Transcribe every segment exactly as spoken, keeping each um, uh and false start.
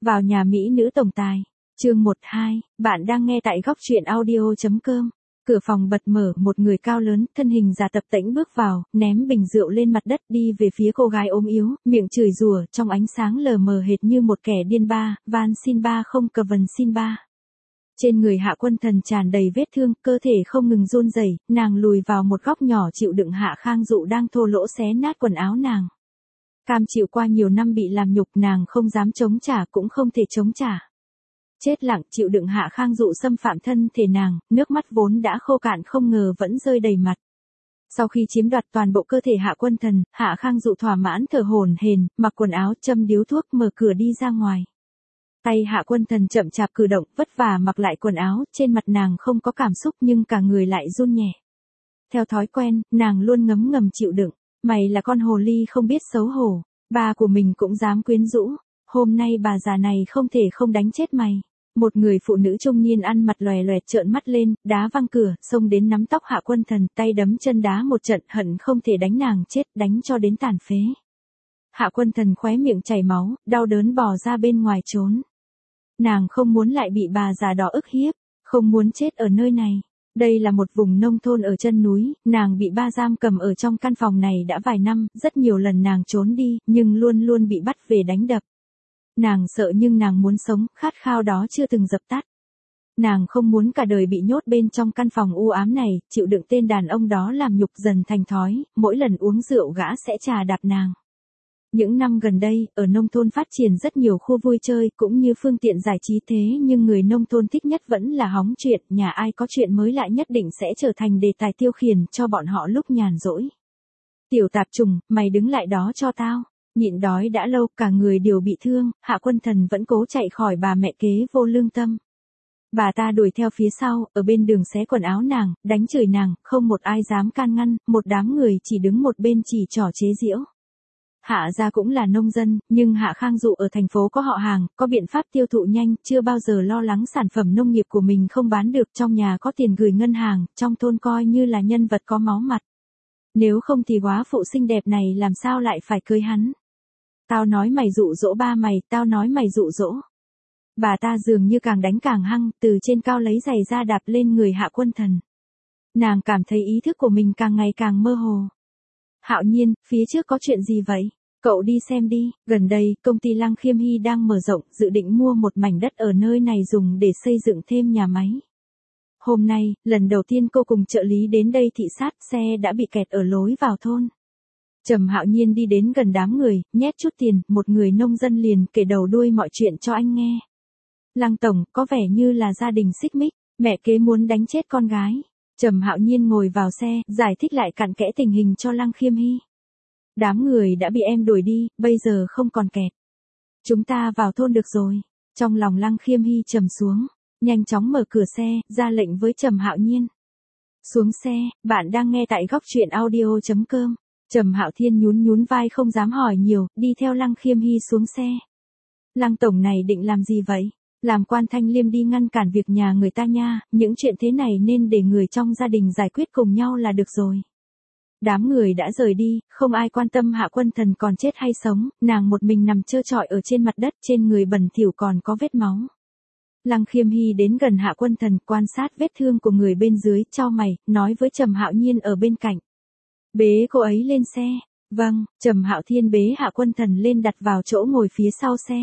Vào nhà mỹ nữ tổng tài. Chương một hai, bạn đang nghe tại góc truyện audio chấm com. Cửa phòng bật mở, một người cao lớn, thân hình già tập tễnh bước vào, ném bình rượu lên mặt đất đi về phía cô gái ốm yếu, miệng chửi rủa trong ánh sáng lờ mờ hệt như một kẻ điên ba, van xin ba không cờ vần xin ba. Trên người Hạ Quân Thần tràn đầy vết thương, cơ thể không ngừng run rẩy, nàng lùi vào một góc nhỏ chịu đựng Hạ Khang Dụ đang thô lỗ xé nát quần áo nàng. Cam chịu qua nhiều năm bị làm nhục, nàng không dám chống trả cũng không thể chống trả. Chết lặng chịu đựng Hạ Khang Dụ xâm phạm thân thể nàng, nước mắt vốn đã khô cạn không ngờ vẫn rơi đầy mặt. Sau khi chiếm đoạt toàn bộ cơ thể Hạ Quân Thần, Hạ Khang Dụ thỏa mãn thở hổn hển, mặc quần áo, châm điếu thuốc, mở cửa đi ra ngoài. Tay Hạ Quân Thần chậm chạp cử động, vất vả mặc lại quần áo, trên mặt nàng không có cảm xúc nhưng cả người lại run nhẹ. Theo thói quen, nàng luôn ngấm ngầm chịu đựng. Mày là con hồ ly không biết xấu hổ, ba của mình cũng dám quyến rũ, hôm nay bà già này không thể không đánh chết mày. Một người phụ nữ trung niên ăn mặt lòe lòe trợn mắt lên, đá văng cửa, xông đến nắm tóc Hạ Quân Thần, tay đấm chân đá một trận, hận không thể đánh nàng chết, đánh cho đến tàn phế. Hạ Quân Thần khóe miệng chảy máu, đau đớn bò ra bên ngoài trốn. Nàng không muốn lại bị bà già đó ức hiếp, không muốn chết ở nơi này. Đây là một vùng nông thôn ở chân núi, nàng bị ba giam cầm ở trong căn phòng này đã vài năm, rất nhiều lần nàng trốn đi, nhưng luôn luôn bị bắt về đánh đập. Nàng sợ nhưng nàng muốn sống, khát khao đó chưa từng dập tắt. Nàng không muốn cả đời bị nhốt bên trong căn phòng u ám này, chịu đựng tên đàn ông đó làm nhục dần thành thói, mỗi lần uống rượu gã sẽ trà đạp nàng. Những năm gần đây, ở nông thôn phát triển rất nhiều khu vui chơi cũng như phương tiện giải trí thế nhưng người nông thôn thích nhất vẫn là hóng chuyện, nhà ai có chuyện mới lại nhất định sẽ trở thành đề tài tiêu khiển cho bọn họ lúc nhàn rỗi. Tiểu tạp trùng, mày đứng lại đó cho tao. Nhịn đói đã lâu, cả người đều bị thương, Hạ Quân Thần vẫn cố chạy khỏi bà mẹ kế vô lương tâm. Bà ta đuổi theo phía sau, ở bên đường xé quần áo nàng, đánh chửi nàng, không một ai dám can ngăn, một đám người chỉ đứng một bên chỉ trỏ chế giễu. Hạ gia cũng là nông dân, nhưng Hạ Khang Dụ ở thành phố có họ hàng, có biện pháp tiêu thụ nhanh, chưa bao giờ lo lắng sản phẩm nông nghiệp của mình không bán được, trong nhà có tiền gửi ngân hàng, trong thôn coi như là nhân vật có máu mặt. Nếu không thì góa phụ xinh đẹp này làm sao lại phải cưới hắn. Tao nói mày dụ dỗ ba mày, tao nói mày dụ dỗ. Bà ta dường như càng đánh càng hăng, từ trên cao lấy giày ra đạp lên người Hạ Quân Thần. Nàng cảm thấy ý thức của mình càng ngày càng mơ hồ. Hạo Nhiên, phía trước có chuyện gì vậy? Cậu đi xem đi, gần đây, công ty Lăng Khiêm Hy đang mở rộng, dự định mua một mảnh đất ở nơi này dùng để xây dựng thêm nhà máy. Hôm nay, lần đầu tiên cô cùng trợ lý đến đây thị sát, xe đã bị kẹt ở lối vào thôn. Trầm Hạo Nhiên đi đến gần đám người, nhét chút tiền, một người nông dân liền kể đầu đuôi mọi chuyện cho anh nghe. Lăng tổng, có vẻ như là gia đình xích mích, mẹ kế muốn đánh chết con gái. Trầm Hạo Nhiên ngồi vào xe, giải thích lại cặn kẽ tình hình cho Lăng Khiêm Hy. Đám người đã bị em đuổi đi, bây giờ không còn kẹt. Chúng ta vào thôn được rồi. Trong lòng Lăng Khiêm Hy trầm xuống, nhanh chóng mở cửa xe, ra lệnh với Trầm Hạo Nhiên. Xuống xe, bạn đang nghe tại góc truyện audio chấm com. Trầm Hạo Thiên nhún nhún vai không dám hỏi nhiều, đi theo Lăng Khiêm Hy xuống xe. Lăng tổng này định làm gì vậy? Làm quan thanh liêm đi ngăn cản việc nhà người ta nha, những chuyện thế này nên để người trong gia đình giải quyết cùng nhau là được rồi. Đám người đã rời đi, không ai quan tâm Hạ Quân Thần còn chết hay sống, nàng một mình nằm trơ trọi ở trên mặt đất, trên người bẩn thỉu còn có vết máu. Lăng Khiêm Hy đến gần Hạ Quân Thần, quan sát vết thương của người bên dưới, chau mày, nói với Trầm Hạo Nhiên ở bên cạnh. Bế cô ấy lên xe. Vâng, Trầm Hạo Thiên bế Hạ Quân Thần lên đặt vào chỗ ngồi phía sau xe.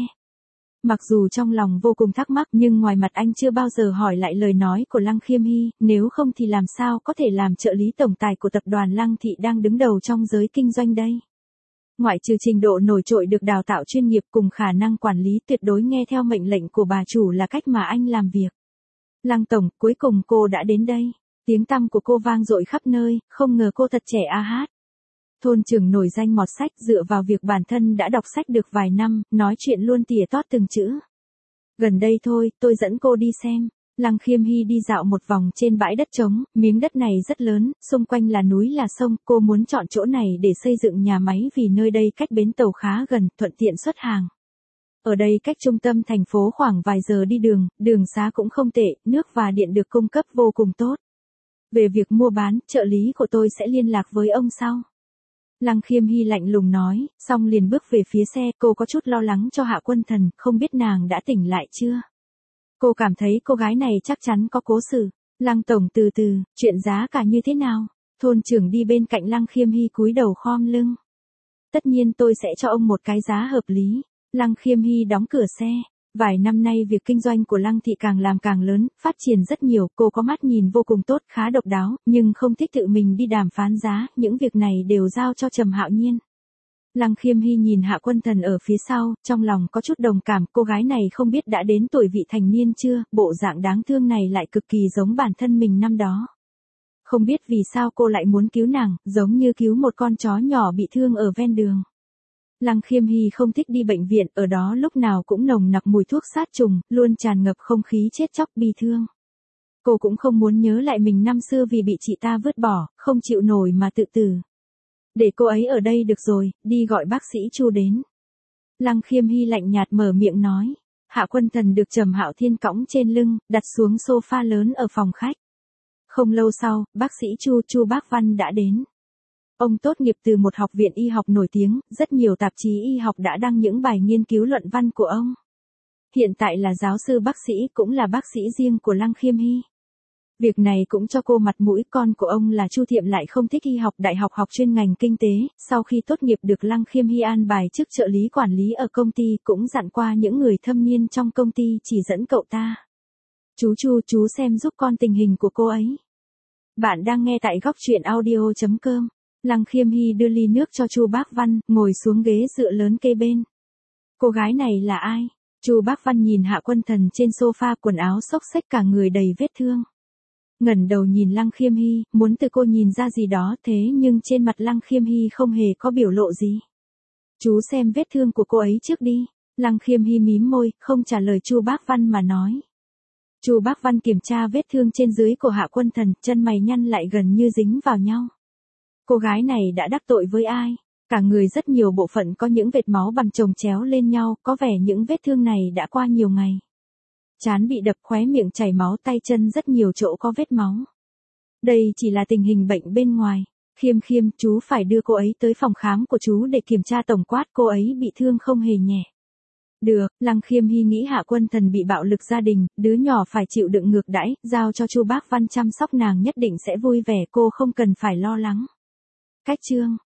Mặc dù trong lòng vô cùng thắc mắc nhưng ngoài mặt anh chưa bao giờ hỏi lại lời nói của Lăng Khiêm Hy, nếu không thì làm sao có thể làm trợ lý tổng tài của tập đoàn Lăng Thị đang đứng đầu trong giới kinh doanh đây. Ngoại trừ trình độ nổi trội được đào tạo chuyên nghiệp cùng khả năng quản lý tuyệt đối nghe theo mệnh lệnh của bà chủ là cách mà anh làm việc. Lăng tổng, cuối cùng cô đã đến đây. Tiếng tăm của cô vang dội khắp nơi, không ngờ cô thật trẻ a hát. Thôn trưởng nổi danh mọt sách dựa vào việc bản thân đã đọc sách được vài năm, nói chuyện luôn tỉa tót từng chữ. Gần đây thôi, tôi dẫn cô đi xem. Lăng Khiêm Hy đi dạo một vòng trên bãi đất trống, miếng đất này rất lớn, xung quanh là núi là sông, cô muốn chọn chỗ này để xây dựng nhà máy vì nơi đây cách bến tàu khá gần, thuận tiện xuất hàng. Ở đây cách trung tâm thành phố khoảng vài giờ đi đường, đường xá cũng không tệ, nước và điện được cung cấp vô cùng tốt. Về việc mua bán, trợ lý của tôi sẽ liên lạc với ông sau. Lăng Khiêm Hy lạnh lùng nói, xong liền bước về phía xe, cô có chút lo lắng cho Hạ Quân Thần, không biết nàng đã tỉnh lại chưa. Cô cảm thấy cô gái này chắc chắn có cố sự. Lăng tổng từ từ, chuyện giá cả như thế nào? Thôn trưởng đi bên cạnh Lăng Khiêm Hy cúi đầu khom lưng. Tất nhiên tôi sẽ cho ông một cái giá hợp lý. Lăng Khiêm Hy đóng cửa xe. Vài năm nay việc kinh doanh của Lăng thị càng làm càng lớn, phát triển rất nhiều, cô có mắt nhìn vô cùng tốt, khá độc đáo, nhưng không thích tự mình đi đàm phán giá, những việc này đều giao cho Trầm Hạo Nhiên. Lăng Khiêm Hy nhìn Hạ Quân Thần ở phía sau, trong lòng có chút đồng cảm, cô gái này không biết đã đến tuổi vị thành niên chưa, bộ dạng đáng thương này lại cực kỳ giống bản thân mình năm đó. Không biết vì sao cô lại muốn cứu nàng, giống như cứu một con chó nhỏ bị thương ở ven đường. Lăng Khiêm Hy không thích đi bệnh viện, ở đó lúc nào cũng nồng nặc mùi thuốc sát trùng, luôn tràn ngập không khí chết chóc bi thương. Cô cũng không muốn nhớ lại mình năm xưa vì bị chị ta vứt bỏ, không chịu nổi mà tự tử. Để cô ấy ở đây được rồi, đi gọi bác sĩ Chu đến. Lăng Khiêm Hy lạnh nhạt mở miệng nói. Hạ Quân Thần được Trầm Hạo Thiên cõng trên lưng, đặt xuống sofa lớn ở phòng khách. Không lâu sau, bác sĩ Chu Chu Bác Văn đã đến. Ông tốt nghiệp từ một học viện y học nổi tiếng, rất nhiều tạp chí y học đã đăng những bài nghiên cứu luận văn của ông. Hiện tại là giáo sư bác sĩ, cũng là bác sĩ riêng của Lăng Khiêm Hy. Việc này cũng cho cô mặt mũi, con của ông là Chu Thiệm lại không thích y học, đại học học chuyên ngành kinh tế, sau khi tốt nghiệp được Lăng Khiêm Hy an bài chức trợ lý quản lý ở công ty, cũng dặn qua những người thâm niên trong công ty chỉ dẫn cậu ta. Chú Chu, chú xem giúp con tình hình của cô ấy. Bạn đang nghe tại góc truyện audio chấm com. Lăng Khiêm Hy đưa ly nước cho Chu Bác Văn, ngồi xuống ghế dựa lớn kê bên. Cô gái này là ai? Chu Bác Văn nhìn Hạ Quân Thần trên sofa, quần áo xốc xếch, cả người đầy vết thương. Ngẩng đầu nhìn Lăng Khiêm Hy, muốn từ cô nhìn ra gì đó, thế nhưng trên mặt Lăng Khiêm Hy không hề có biểu lộ gì. Chú xem vết thương của cô ấy trước đi. Lăng Khiêm Hy mím môi, không trả lời Chu Bác Văn mà nói. Chu Bác Văn kiểm tra vết thương trên dưới của Hạ Quân Thần, chân mày nhăn lại gần như dính vào nhau. Cô gái này đã đắc tội với ai? Cả người rất nhiều bộ phận có những vệt máu bằng chồng chéo lên nhau, có vẻ những vết thương này đã qua nhiều ngày. Trán bị đập, khóe miệng chảy máu, tay chân rất nhiều chỗ có vết máu. Đây chỉ là tình hình bệnh bên ngoài. Khiêm Khiêm, chú phải đưa cô ấy tới phòng khám của chú để kiểm tra tổng quát, cô ấy bị thương không hề nhẹ. Được, Lăng Khiêm Hy nghĩ Hạ Quân Thần bị bạo lực gia đình, đứa nhỏ phải chịu đựng ngược đãi, giao cho Chu Bác Văn chăm sóc nàng nhất định sẽ vui vẻ, cô không cần phải lo lắng. Cách chương